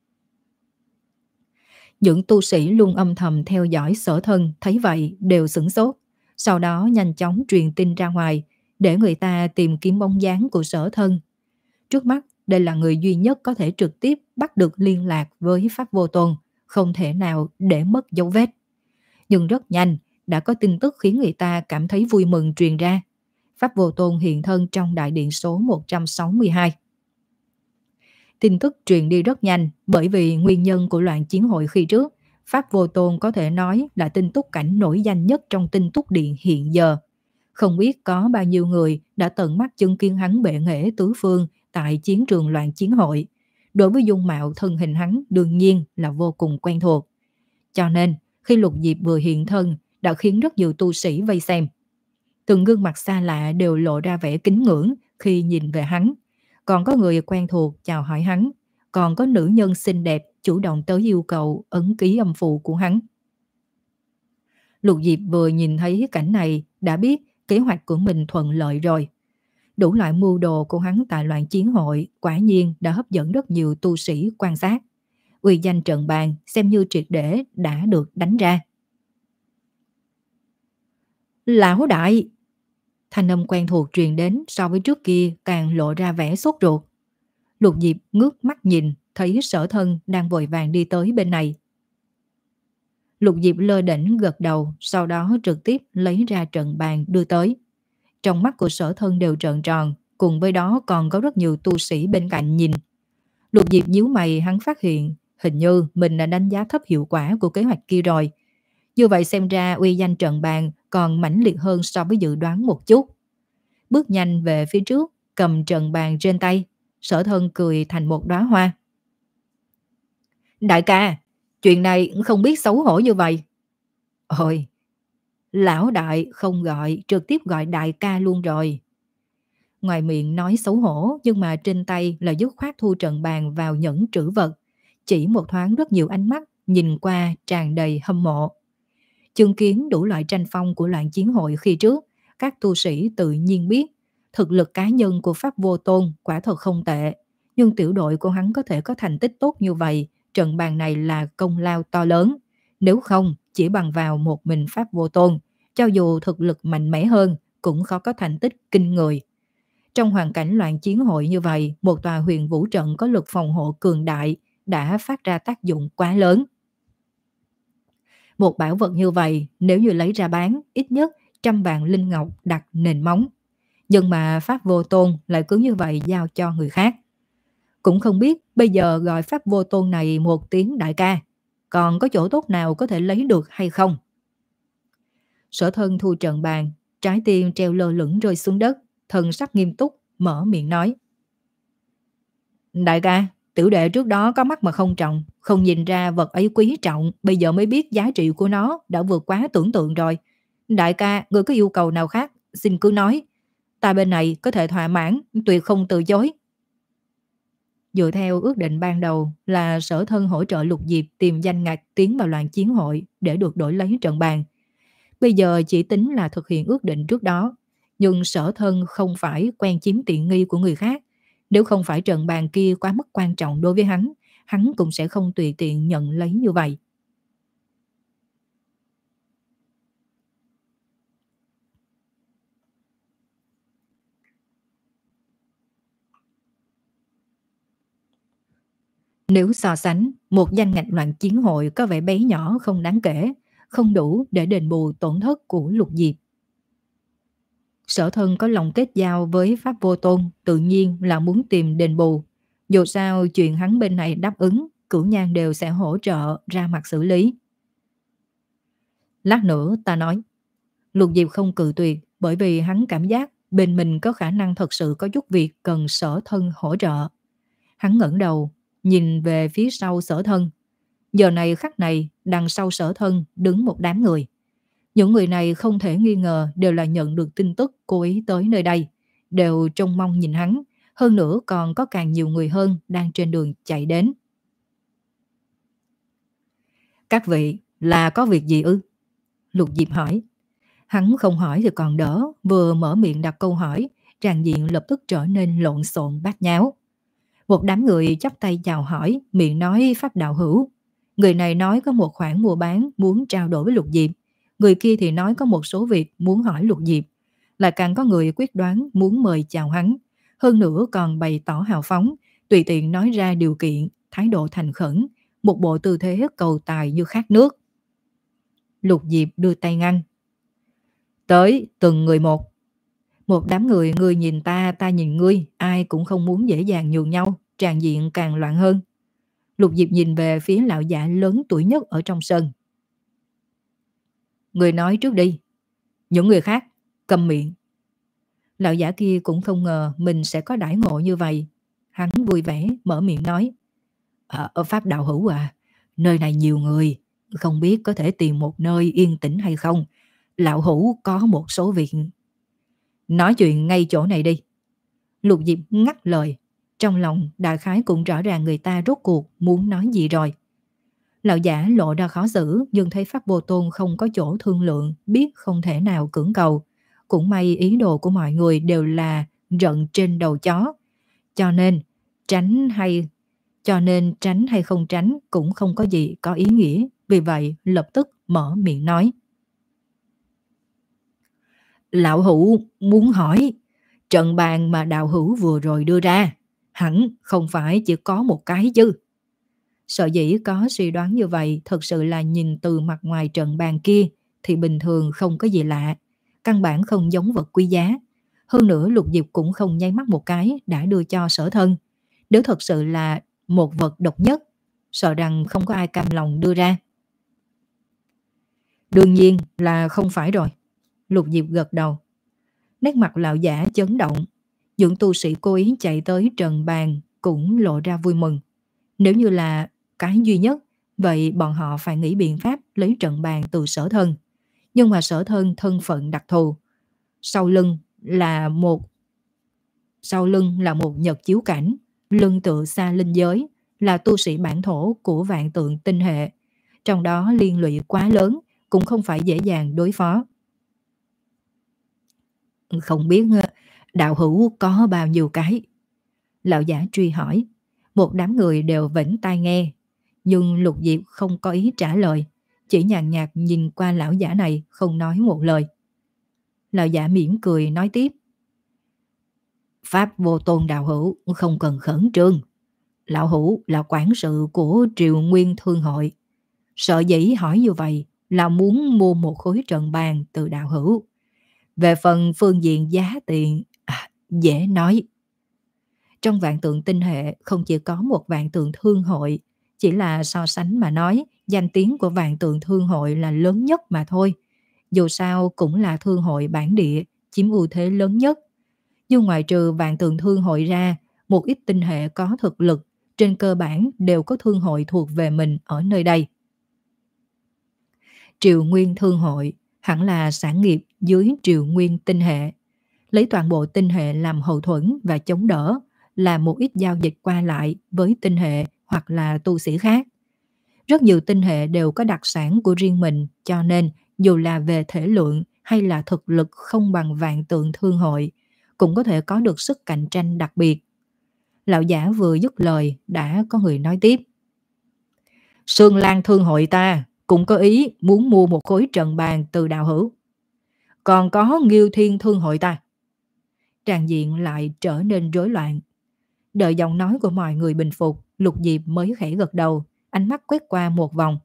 Những tu sĩ luôn âm thầm theo dõi Sở Thân thấy vậy đều sửng sốt. Sau đó nhanh chóng truyền tin ra ngoài để người ta tìm kiếm bóng dáng của Sở Thân. Trước mắt đây là người duy nhất có thể trực tiếp bắt được liên lạc với Pháp Vô Tôn, không thể nào để mất dấu vết. Nhưng rất nhanh đã có tin tức khiến người ta cảm thấy vui mừng truyền ra. Pháp Vô Tôn hiện thân trong đại điện số một trăm sáu mươi hai. Tin tức truyền đi rất nhanh, bởi vì nguyên nhân của loạn chiến hội khi trước, Pháp Vô Tôn có thể nói là tinh túc cảnh nổi danh nhất trong tinh túc điện hiện giờ. Không biết có bao nhiêu người đã tận mắt chứng kiến hắn bệ nghệ tứ phương tại chiến trường loạn chiến hội. Đối với dung mạo thân hình hắn đương nhiên là vô cùng quen thuộc. Cho nên, khi Lục Diệp vừa hiện thân đã khiến rất nhiều tu sĩ vây xem. Từng gương mặt xa lạ đều lộ ra vẻ kính ngưỡng khi nhìn về hắn. Còn có người quen thuộc chào hỏi hắn, còn có nữ nhân xinh đẹp chủ động tới yêu cầu ấn ký âm phù của hắn. Lục Diệp vừa nhìn thấy cảnh này đã biết kế hoạch của mình thuận lợi rồi. Đủ loại mưu đồ của hắn tại loạn chiến hội quả nhiên đã hấp dẫn rất nhiều tu sĩ quan sát. Uy danh trận bàn xem như triệt để đã được đánh ra. Lão đại! Thanh âm quen thuộc truyền đến so với trước kia càng lộ ra vẻ sốt ruột. Lục Diệp ngước mắt nhìn, thấy Sở Thân đang vội vàng đi tới bên này. Lục Diệp lơ đễnh gật đầu, sau đó trực tiếp lấy ra trận bàn đưa tới. Trong mắt của Sở Thân đều trợn tròn, cùng với đó còn có rất nhiều tu sĩ bên cạnh nhìn. Lục Diệp nhíu mày, hắn phát hiện hình như mình đã đánh giá thấp hiệu quả của kế hoạch kia rồi. Như vậy xem ra uy danh trận bàn còn mãnh liệt hơn so với dự đoán một chút. Bước nhanh về phía trước, cầm trận bàn trên tay, Sở Thân cười thành một đóa hoa. Đại ca, chuyện này không biết xấu hổ như vậy. Ôi, lão đại không gọi, trực tiếp gọi đại ca luôn rồi. Ngoài miệng nói xấu hổ nhưng mà trên tay là dứt khoát thu trận bàn vào nhẫn trữ vật. Chỉ một thoáng rất nhiều ánh mắt nhìn qua tràn đầy hâm mộ. Chứng kiến đủ loại tranh phong của loạn chiến hội khi trước, các tu sĩ tự nhiên biết thực lực cá nhân của Pháp Vô Tôn quả thật không tệ. Nhưng tiểu đội của hắn có thể có thành tích tốt như vậy, trận bàn này là công lao to lớn. Nếu không, chỉ bằng vào một mình Pháp Vô Tôn, cho dù thực lực mạnh mẽ hơn, cũng khó có thành tích kinh người. Trong hoàn cảnh loạn chiến hội như vậy, một tòa huyền vũ trận có lực phòng hộ cường đại đã phát ra tác dụng quá lớn. Một bảo vật như vậy, nếu như lấy ra bán, ít nhất trăm vạn linh ngọc đặt nền móng. Nhưng mà Pháp Vô Tôn lại cứ như vậy giao cho người khác. Cũng không biết bây giờ gọi Pháp Vô Tôn này một tiếng đại ca, còn có chỗ tốt nào có thể lấy được hay không? Sở Thân thu trận bàn, trái tim treo lơ lửng rơi xuống đất, thần sắc nghiêm túc, mở miệng nói. Đại ca, tiểu đệ trước đó có mắt mà không trọng, không nhìn ra vật ấy quý trọng, bây giờ mới biết giá trị của nó đã vượt quá tưởng tượng rồi. Đại ca, người có yêu cầu nào khác, xin cứ nói. Ta bên này có thể thỏa mãn, tuyệt không từ chối. Dựa theo ước định ban đầu là Sở Thân hỗ trợ Lục Diệp tìm danh ngạch tiến vào loạn chiến hội để được đổi lấy trận bàn. Bây giờ chỉ tính là thực hiện ước định trước đó, nhưng Sở Thân không phải quen chiếm tiện nghi của người khác. Nếu không phải trận bàn kia quá mức quan trọng đối với hắn, hắn cũng sẽ không tùy tiện nhận lấy như vậy. Nếu so sánh, một danh ngạch loạn chiến hội có vẻ bé nhỏ không đáng kể, không đủ để đền bù tổn thất của Lục Diệp. Sở Thân có lòng kết giao với Pháp Vô Tôn, tự nhiên là muốn tìm đền bù. Dù sao chuyện hắn bên này đáp ứng, Cửu Nhan đều sẽ hỗ trợ ra mặt xử lý. Lát nữa ta nói. Lục Diệp không cự tuyệt, bởi vì hắn cảm giác bên mình có khả năng thật sự có chút việc cần Sở Thân hỗ trợ. Hắn ngẩng đầu, nhìn về phía sau Sở Thân. Giờ này khắc này, đằng sau Sở Thân đứng một đám người. Những người này không thể nghi ngờ đều là nhận được tin tức cô ý tới nơi đây, đều trông mong nhìn hắn, hơn nữa còn có càng nhiều người hơn đang trên đường chạy đến. Các vị, là có việc gì ư? Lục Diệp hỏi. Hắn không hỏi thì còn đỡ, vừa mở miệng đặt câu hỏi, tràng diện lập tức trở nên lộn xộn bát nháo. Một đám người chắp tay chào hỏi, miệng nói Pháp đạo hữu. Người này nói có một khoản mua bán muốn trao đổi với Lục Diệp. Người kia thì nói có một số việc muốn hỏi Lục Diệp. Lại càng có người quyết đoán muốn mời chào hắn. Hơn nữa còn bày tỏ hào phóng, tùy tiện nói ra điều kiện, thái độ thành khẩn, một bộ tư thế cầu tài như khát nước. Lục Diệp đưa tay ngăn. Tới từng người một. Một đám người, ngươi nhìn ta, ta nhìn ngươi, ai cũng không muốn dễ dàng nhường nhau, tràn diện càng loạn hơn. Lục Diệp nhìn về phía lão giả lớn tuổi nhất ở trong sân. Người nói trước đi. Những người khác, câm miệng. Lão giả kia cũng không ngờ mình sẽ có đãi ngộ như vậy. Hắn vui vẻ, mở miệng nói. À, ở Pháp đạo hữu à, nơi này nhiều người, không biết có thể tìm một nơi yên tĩnh hay không. Lão hữu có một số việc. Nói chuyện ngay chỗ này đi. Lục Diệp ngắt lời. Trong lòng đại khái cũng rõ ràng người ta rốt cuộc muốn nói gì rồi. Lão giả lộ ra khó xử, nhưng thấy Pháp Vô Tôn không có chỗ thương lượng, biết không thể nào cưỡng cầu. Cũng may ý đồ của mọi người đều là rận trên đầu chó. Cho nên tránh hay cho nên tránh hay không tránh cũng không có gì có ý nghĩa. Vì vậy lập tức mở miệng nói. Lão hữu muốn hỏi, trận bàn mà đạo hữu vừa rồi đưa ra, hẳn không phải chỉ có một cái chứ. Sợ dĩ có suy đoán như vậy, thật sự là nhìn từ mặt ngoài trận bàn kia thì bình thường không có gì lạ, căn bản không giống vật quý giá. Hơn nữa Lục Diệp cũng không nháy mắt một cái đã đưa cho Sở Thân. Nếu thật sự là một vật độc nhất, sợ rằng không có ai cam lòng đưa ra. Đương nhiên là không phải rồi. Lục Diệp gật đầu. Nét mặt lão giả chấn động. Những tu sĩ cố ý chạy tới trận bàn cũng lộ ra vui mừng. Nếu như là cái duy nhất, vậy bọn họ phải nghĩ biện pháp lấy trận bàn từ Sở Thân. Nhưng mà Sở Thân thân phận đặc thù, sau lưng là một sau lưng là một nhật chiếu cảnh, lưng tựa xa linh giới, là tu sĩ bản thổ của vạn tượng tinh hệ. Trong đó liên lụy quá lớn, cũng không phải dễ dàng đối phó. Không biết đạo hữu có bao nhiêu cái? Lão giả truy hỏi. Một đám người đều vĩnh tai nghe, nhưng Lục Diệp không có ý trả lời, chỉ nhàn nhạt nhìn qua lão giả này, không nói một lời. Lão giả mỉm cười nói tiếp. Pháp Vô Tôn đạo hữu không cần khẩn trương. Lão hữu là quản sự của Triều Nguyên Thương Hội. Sợ dĩ hỏi như vậy là muốn mua một khối trần bàn từ đạo hữu. Về phần phương diện giá tiền, à, dễ nói. Trong vạn tượng tinh hệ không chỉ có một vạn tượng thương hội, chỉ là so sánh mà nói, danh tiếng của vạn tượng thương hội là lớn nhất mà thôi. Dù sao cũng là thương hội bản địa, chiếm ưu thế lớn nhất. Nhưng ngoài trừ vạn tượng thương hội ra, một ít tinh hệ có thực lực, trên cơ bản đều có thương hội thuộc về mình ở nơi đây. Triều Nguyên Thương Hội hẳn là sản nghiệp dưới Triều Nguyên tinh hệ, lấy toàn bộ tinh hệ làm hậu thuẫn và chống đỡ, là một ít giao dịch qua lại với tinh hệ hoặc là tu sĩ khác. Rất nhiều tinh hệ đều có đặc sản của riêng mình, cho nên dù là về thể lượng hay là thực lực không bằng vạn tượng thương hội, cũng có thể có được sức cạnh tranh đặc biệt. Lão giả vừa dứt lời đã có người nói tiếp. Sương Lan Thương Hội ta cũng có ý muốn mua một khối trần bàn từ đạo hữu. Còn có Nghiêu Thiên Thương Hội ta. Tràng diện lại trở nên rối loạn. Đợi giọng nói của mọi người bình phục, Lục Diệp mới khẽ gật đầu, ánh mắt quét qua một vòng.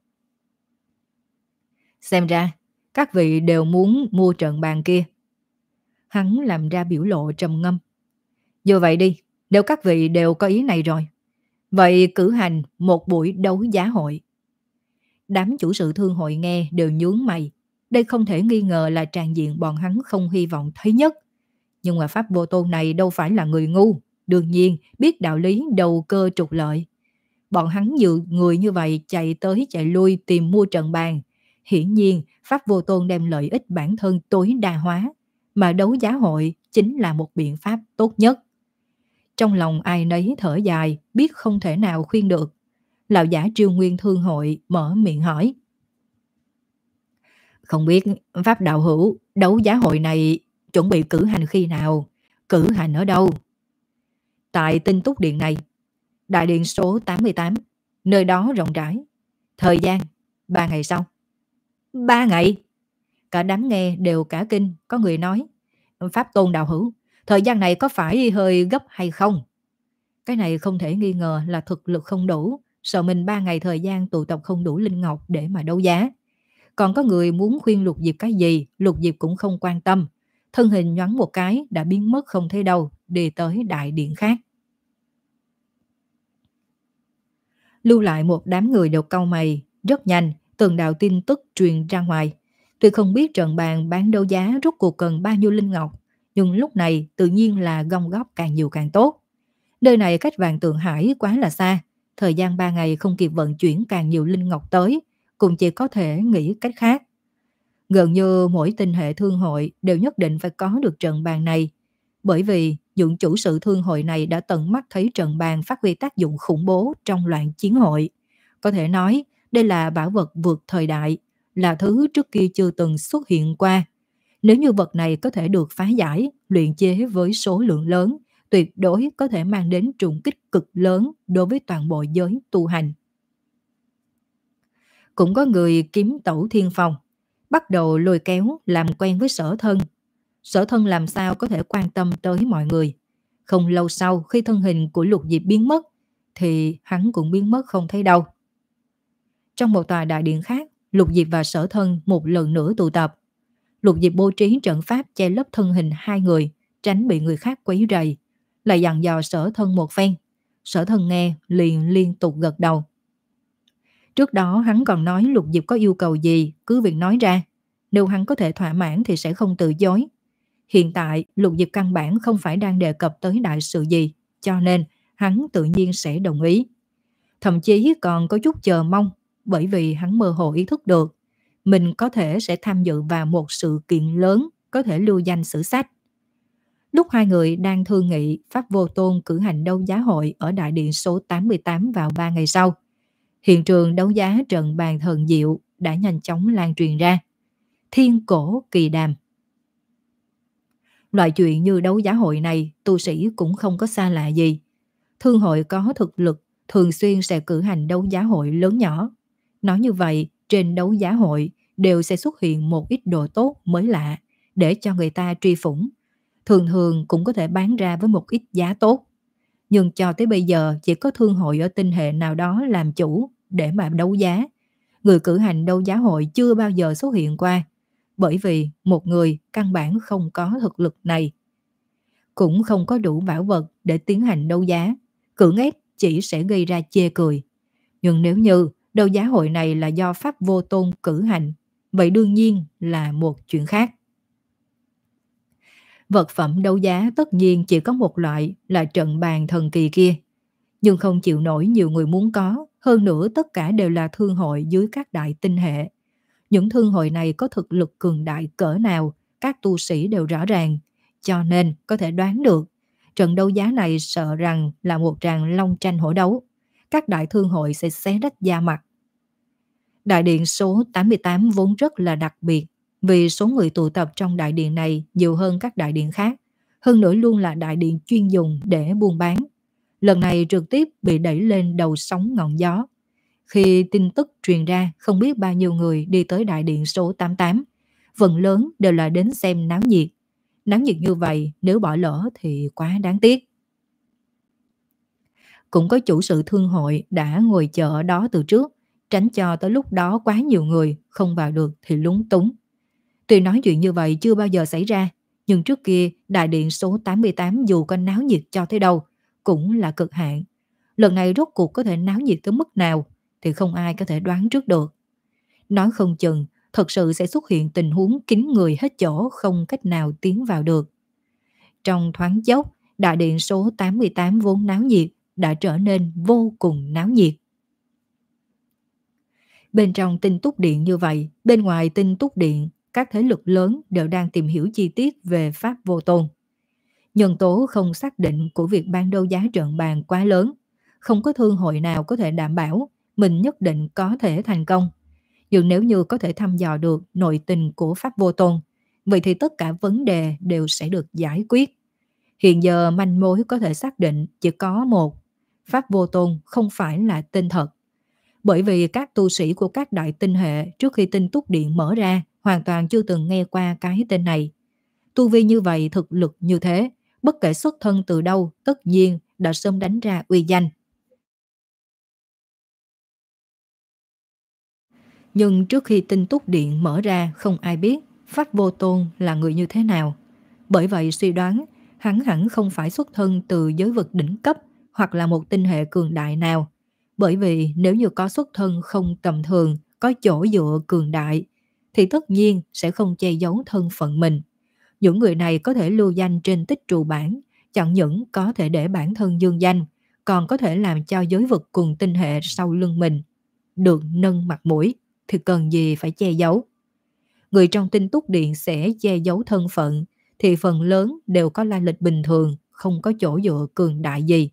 Xem ra, các vị đều muốn mua trận bàn kia. Hắn làm ra biểu lộ trầm ngâm. Dù vậy đi, nếu các vị đều có ý này rồi, vậy cử hành một buổi đấu giá hội. Đám chủ sự thương hội nghe đều nhướng mày. Đây không thể nghi ngờ là tràn diện bọn hắn không hy vọng thấy nhất. Nhưng mà Pháp Vô Tôn này đâu phải là người ngu, đương nhiên biết đạo lý đầu cơ trục lợi. Bọn hắn nhiều người như vậy chạy tới chạy lui tìm mua trận bàn. Hiển nhiên Pháp Vô Tôn đem lợi ích bản thân tối đa hóa, mà đấu giá hội chính là một biện pháp tốt nhất. Trong lòng ai nấy thở dài, biết không thể nào khuyên được. Lão giả Triều Nguyên Thương Hội mở miệng hỏi. Không biết Pháp đạo hữu đấu giá hội này chuẩn bị cử hành khi nào? Cử hành ở đâu? Tại Tinh Túc Điện này, đại điện số tám mươi tám, nơi đó rộng rãi. Thời gian, ba ngày sau. Ba ngày? Cả đám nghe đều cả kinh, có người nói. Pháp Tôn đạo hữu, thời gian này có phải hơi gấp hay không? Cái này không thể nghi ngờ là thực lực không đủ, sợ mình ba ngày thời gian tụ tập không đủ linh ngọc để mà đấu giá. Còn có người muốn khuyên Lục Diệp cái gì, Lục Diệp cũng không quan tâm. Thân hình nhoáng một cái đã biến mất không thấy đâu, đi tới đại điện khác. Lưu lại một đám người đều cau mày, rất nhanh, từng đạo tin tức truyền ra ngoài. Tuy không biết trận bàn bán đấu giá rốt cuộc cần bao nhiêu linh ngọc, nhưng lúc này tự nhiên là gom góp càng nhiều càng tốt. Nơi này cách Vạn Tượng Hải quá là xa, thời gian ba ngày không kịp vận chuyển càng nhiều linh ngọc tới, cũng chỉ có thể nghĩ cách khác. Gần như mỗi tinh hệ thương hội đều nhất định phải có được trận bàn này, bởi vì những chủ sự thương hội này đã tận mắt thấy trận bàn phát huy tác dụng khủng bố trong loạn chiến hội. Có thể nói đây là bảo vật vượt thời đại, là thứ trước kia chưa từng xuất hiện qua. Nếu như vật này có thể được phá giải, luyện chế với số lượng lớn, tuyệt đối có thể mang đến trùng kích cực lớn đối với toàn bộ giới tu hành. Cũng có người kiếm tẩu thiên phong, bắt đầu lôi kéo làm quen với Sở Thân. Sở Thân làm sao có thể quan tâm tới mọi người. Không lâu sau khi thân hình của Lục Diệp biến mất, thì hắn cũng biến mất không thấy đâu. Trong một tòa đại điện khác, Lục Diệp và Sở Thân một lần nữa tụ tập. Lục Diệp bố trí trận pháp che lấp thân hình hai người, tránh bị người khác quấy rầy, lại dặn dò Sở Thân một phen. Sở Thân nghe liền liên tục gật đầu. Trước đó hắn còn nói Lục Diệp có yêu cầu gì cứ việc nói ra, nếu hắn có thể thỏa mãn thì sẽ không từ chối. Hiện tại Lục Diệp căn bản không phải đang đề cập tới đại sự gì, cho nên hắn tự nhiên sẽ đồng ý. Thậm chí còn có chút chờ mong, bởi vì hắn mơ hồ ý thức được mình có thể sẽ tham dự vào một sự kiện lớn có thể lưu danh sử sách. Lúc hai người đang thương nghị, Pháp Vô Tôn cử hành đấu giá hội ở đại điện số tám mươi tám vào ba ngày sau. Hiện trường đấu giá trận bàn thần diệu đã nhanh chóng lan truyền ra. Thiên cổ kỳ đàm. Loại chuyện như đấu giá hội này, tu sĩ cũng không có xa lạ gì. Thương hội có thực lực thường xuyên sẽ cử hành đấu giá hội lớn nhỏ. Nói như vậy, trên đấu giá hội đều sẽ xuất hiện một ít đồ tốt mới lạ để cho người ta truy phủng. Thường thường cũng có thể bán ra với một ít giá tốt. Nhưng cho tới bây giờ chỉ có thương hội ở tinh hệ nào đó làm chủ để mà đấu giá. Người cử hành đấu giá hội chưa bao giờ xuất hiện qua, bởi vì một người căn bản không có thực lực này. Cũng không có đủ bảo vật để tiến hành đấu giá, cưỡng ép chỉ sẽ gây ra chê cười. Nhưng nếu như đấu giá hội này là do Pháp Vô Tôn cử hành, vậy đương nhiên là một chuyện khác. Vật phẩm đấu giá tất nhiên chỉ có một loại là trận bàn thần kỳ kia, nhưng không chịu nổi nhiều người muốn có, hơn nữa tất cả đều là thương hội dưới các đại tinh hệ. Những thương hội này có thực lực cường đại cỡ nào, các tu sĩ đều rõ ràng, cho nên có thể đoán được. Trận đấu giá này sợ rằng là một tràng long tranh hổ đấu. Các đại thương hội sẽ xé rách da mặt. Đại điện số tám mươi tám vốn rất là đặc biệt, vì số người tụ tập trong đại điện này nhiều hơn các đại điện khác. Hơn nữa luôn là đại điện chuyên dùng để buôn bán. Lần này trực tiếp bị đẩy lên đầu sóng ngọn gió. Khi tin tức truyền ra, không biết bao nhiêu người đi tới đại điện số tám mươi tám. Phần lớn đều là đến xem náo nhiệt. Náo nhiệt như vậy, nếu bỏ lỡ thì quá đáng tiếc. Cũng có chủ sự thương hội đã ngồi chờ ở đó từ trước, tránh cho tới lúc đó quá nhiều người, không vào được thì lúng túng. Tuy nói chuyện như vậy chưa bao giờ xảy ra, nhưng trước kia đại điện số tám mươi tám dù có náo nhiệt cho thế đâu, cũng là cực hạn. Lần này rốt cuộc có thể náo nhiệt tới mức nào thì không ai có thể đoán trước được. Nói không chừng, thật sự sẽ xuất hiện tình huống kín người hết chỗ không cách nào tiến vào được. Trong thoáng chốc, đại điện số tám mươi tám vốn náo nhiệt đã trở nên vô cùng náo nhiệt. Bên trong Tinh Túc Điện như vậy, bên ngoài Tinh Túc Điện, các thế lực lớn đều đang tìm hiểu chi tiết về Pháp Vô Tôn. Nhân tố không xác định của việc ban đấu giá trận bàn quá lớn, không có thương hội nào có thể đảm bảo mình nhất định có thể thành công. Nhưng nếu như có thể thăm dò được nội tình của Pháp Vô Tôn, vậy thì tất cả vấn đề đều sẽ được giải quyết. Hiện giờ manh mối có thể xác định chỉ có một, Pháp Vô Tôn không phải là tên thật. Bởi vì các tu sĩ của các đại tinh hệ trước khi Tinh Túc Điện mở ra hoàn toàn chưa từng nghe qua cái tên này. Tu vi như vậy, thực lực như thế, bất kể xuất thân từ đâu, tất nhiên đã sớm đánh ra uy danh. Nhưng trước khi Tinh Túc Điện mở ra không ai biết Pháp Vô Tôn là người như thế nào. Bởi vậy suy đoán hắn hẳn không phải xuất thân từ giới vực đỉnh cấp hoặc là một tinh hệ cường đại nào. Bởi vì nếu như có xuất thân không tầm thường, có chỗ dựa cường đại, thì tất nhiên sẽ không che giấu thân phận mình. Những người này có thể lưu danh trên tích trụ bản, chẳng những có thể để bản thân dương danh, còn có thể làm cho giới vực cùng tinh hệ sau lưng mình được nâng mặt mũi, thì cần gì phải che giấu. Người trong Tinh Túc Điện sẽ che giấu thân phận, thì phần lớn đều có lai lịch bình thường, không có chỗ dựa cường đại gì.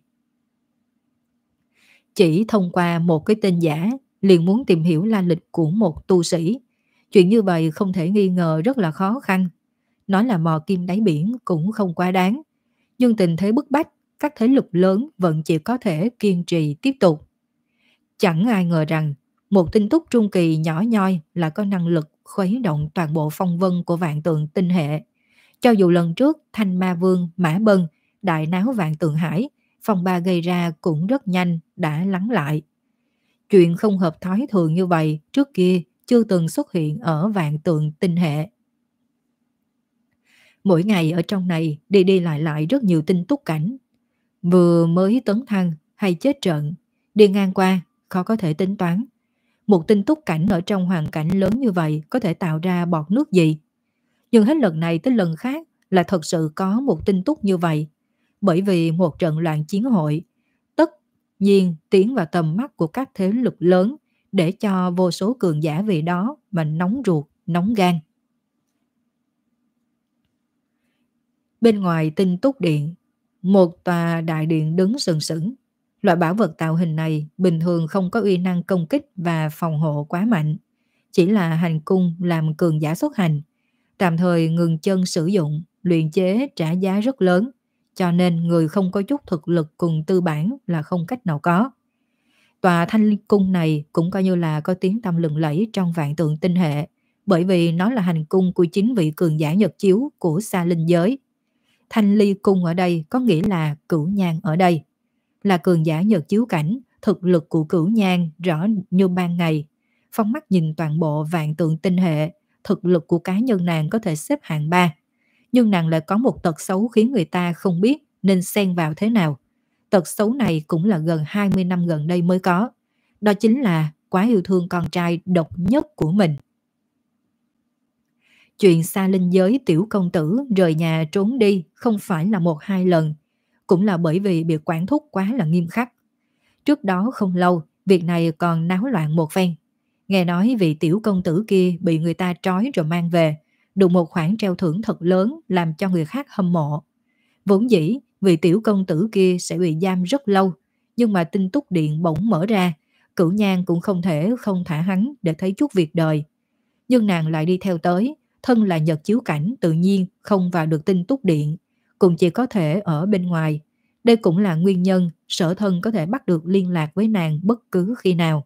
Chỉ thông qua một cái tên giả, liền muốn tìm hiểu lai lịch của một tu sĩ. Chuyện như vậy không thể nghi ngờ rất là khó khăn. Nói là mò kim đáy biển cũng không quá đáng. Nhưng tình thế bức bách, các thế lực lớn vẫn chỉ có thể kiên trì tiếp tục. Chẳng ai ngờ rằng, một tinh túc trung kỳ nhỏ nhoi là có năng lực khuấy động toàn bộ phong vân của vạn tượng tinh hệ. Cho dù lần trước Thanh Ma Vương Mã Bân đại náo vạn tượng hải, phong ba gây ra cũng rất nhanh đã lắng lại. Chuyện không hợp thói thường như vậy trước kia chưa từng xuất hiện ở vạn tượng tinh hệ. Mỗi ngày ở trong này đi đi lại lại rất nhiều tinh túc cảnh. Vừa mới tấn thăng hay chết trận, đi ngang qua khó có thể tính toán. Một tinh túc cảnh ở trong hoàn cảnh lớn như vậy có thể tạo ra bọt nước gì. Nhưng hết lần này tới lần khác là thật sự có một tinh túc như vậy. Bởi vì một trận loạn chiến hội, tất nhiên tiến vào tầm mắt của các thế lực lớn để cho vô số cường giả vì đó mà nóng ruột, nóng gan. Bên ngoài Tinh Túc Điện, một tòa đại điện đứng sừng sững. Loại bảo vật tạo hình này bình thường không có uy năng công kích và phòng hộ quá mạnh, chỉ là hành cung làm cường giả xuất hành, tạm thời ngừng chân sử dụng, luyện chế trả giá rất lớn, cho nên người không có chút thực lực cùng tư bản là không cách nào có. Tòa Thanh Ly Cung này cũng coi như là có tiếng tăm lừng lẫy trong vạn tượng tinh hệ, bởi vì nó là hành cung của chính vị cường giả nhật chiếu của Sa Linh giới. Thanh Ly Cung ở đây có nghĩa là Cửu Nhan ở đây. Là cường giả nhật chiếu cảnh, thực lực của Cửu Nhan rõ như ban ngày. Phóng mắt nhìn toàn bộ vạn tượng tinh hệ, thực lực của cá nhân nàng có thể xếp hạng ba. Nhưng nàng lại có một tật xấu khiến người ta không biết nên xen vào thế nào. Tật xấu này cũng là gần hai mươi năm gần đây mới có. Đó chính là quá yêu thương con trai độc nhất của mình. Chuyện Sa Linh giới tiểu công tử rời nhà trốn đi không phải là một hai lần, cũng là bởi vì bị quản thúc quá là nghiêm khắc. Trước đó không lâu, việc này còn náo loạn một phen. Nghe nói vị tiểu công tử kia bị người ta trói rồi mang về, đụng một khoản treo thưởng thật lớn làm cho người khác hâm mộ. Vốn dĩ, vị tiểu công tử kia sẽ bị giam rất lâu, nhưng mà Tinh Túc Điện bỗng mở ra, Cửu Nhan cũng không thể không thả hắn để thấy chút việc đời. Nhưng nàng lại đi theo tới, thân là nhật chiếu cảnh tự nhiên không vào được Tinh Túc Điện, cũng chỉ có thể ở bên ngoài. Đây cũng là nguyên nhân Sở Thân có thể bắt được liên lạc với nàng bất cứ khi nào.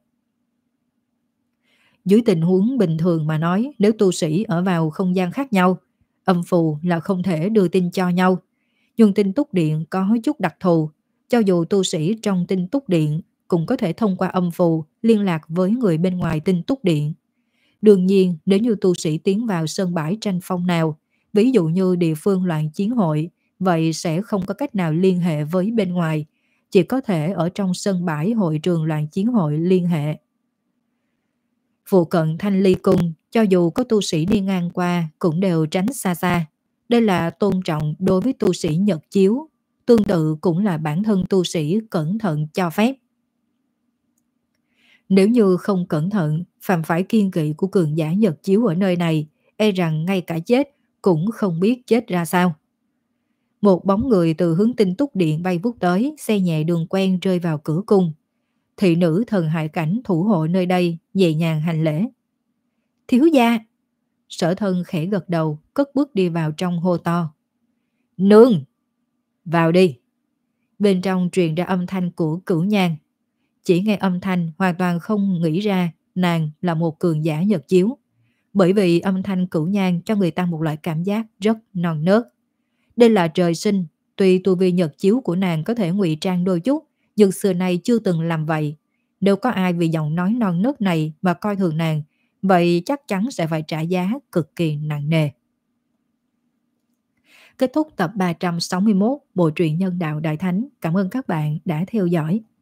Dưới tình huống bình thường mà nói, nếu tu sĩ ở vào không gian khác nhau, âm phù là không thể đưa tin cho nhau. Nhưng Tinh Túc Điện có chút đặc thù, cho dù tu sĩ trong Tinh Túc Điện cũng có thể thông qua âm phù liên lạc với người bên ngoài Tinh Túc Điện. Đương nhiên, nếu như tu sĩ tiến vào sơn bãi tranh phong nào, ví dụ như địa phương loạn chiến hội, vậy sẽ không có cách nào liên hệ với bên ngoài, chỉ có thể ở trong sân bãi hội trường loạn chiến hội liên hệ. Phụ cận Thanh Ly Cung, cho dù có tu sĩ đi ngang qua cũng đều tránh xa xa. Đây là tôn trọng đối với tu sĩ nhật chiếu, tương tự cũng là bản thân tu sĩ cẩn thận cho phép. Nếu như không cẩn thận, phạm phải kiêng kỵ của cường giả nhật chiếu ở nơi này, e rằng ngay cả chết cũng không biết chết ra sao. Một bóng người từ hướng Tinh Túc Điện bay vút tới, xe nhẹ đường quen rơi vào cửa cung. Thị nữ thần hải cảnh thủ hộ nơi đây nhẹ nhàng hành lễ. Thiếu gia! Sở Thân khẽ gật đầu, cất bước đi vào trong hô to. Nương! Vào đi! Bên trong truyền ra âm thanh của Cửu Nhan. Chỉ nghe âm thanh hoàn toàn không nghĩ ra nàng là một cường giả nhật chiếu. Bởi vì âm thanh Cửu Nhan cho người ta một loại cảm giác rất non nớt. Đây là trời sinh, tuy tu vi nhật chiếu của nàng có thể ngụy trang đôi chút, nhưng xưa nay chưa từng làm vậy. Nếu có ai vì giọng nói non nớt này mà coi thường nàng, vậy chắc chắn sẽ phải trả giá cực kỳ nặng nề. Kết thúc tập ba trăm sáu mươi mốt Bộ truyện Nhân Đạo Đại Thánh. Cảm ơn các bạn đã theo dõi.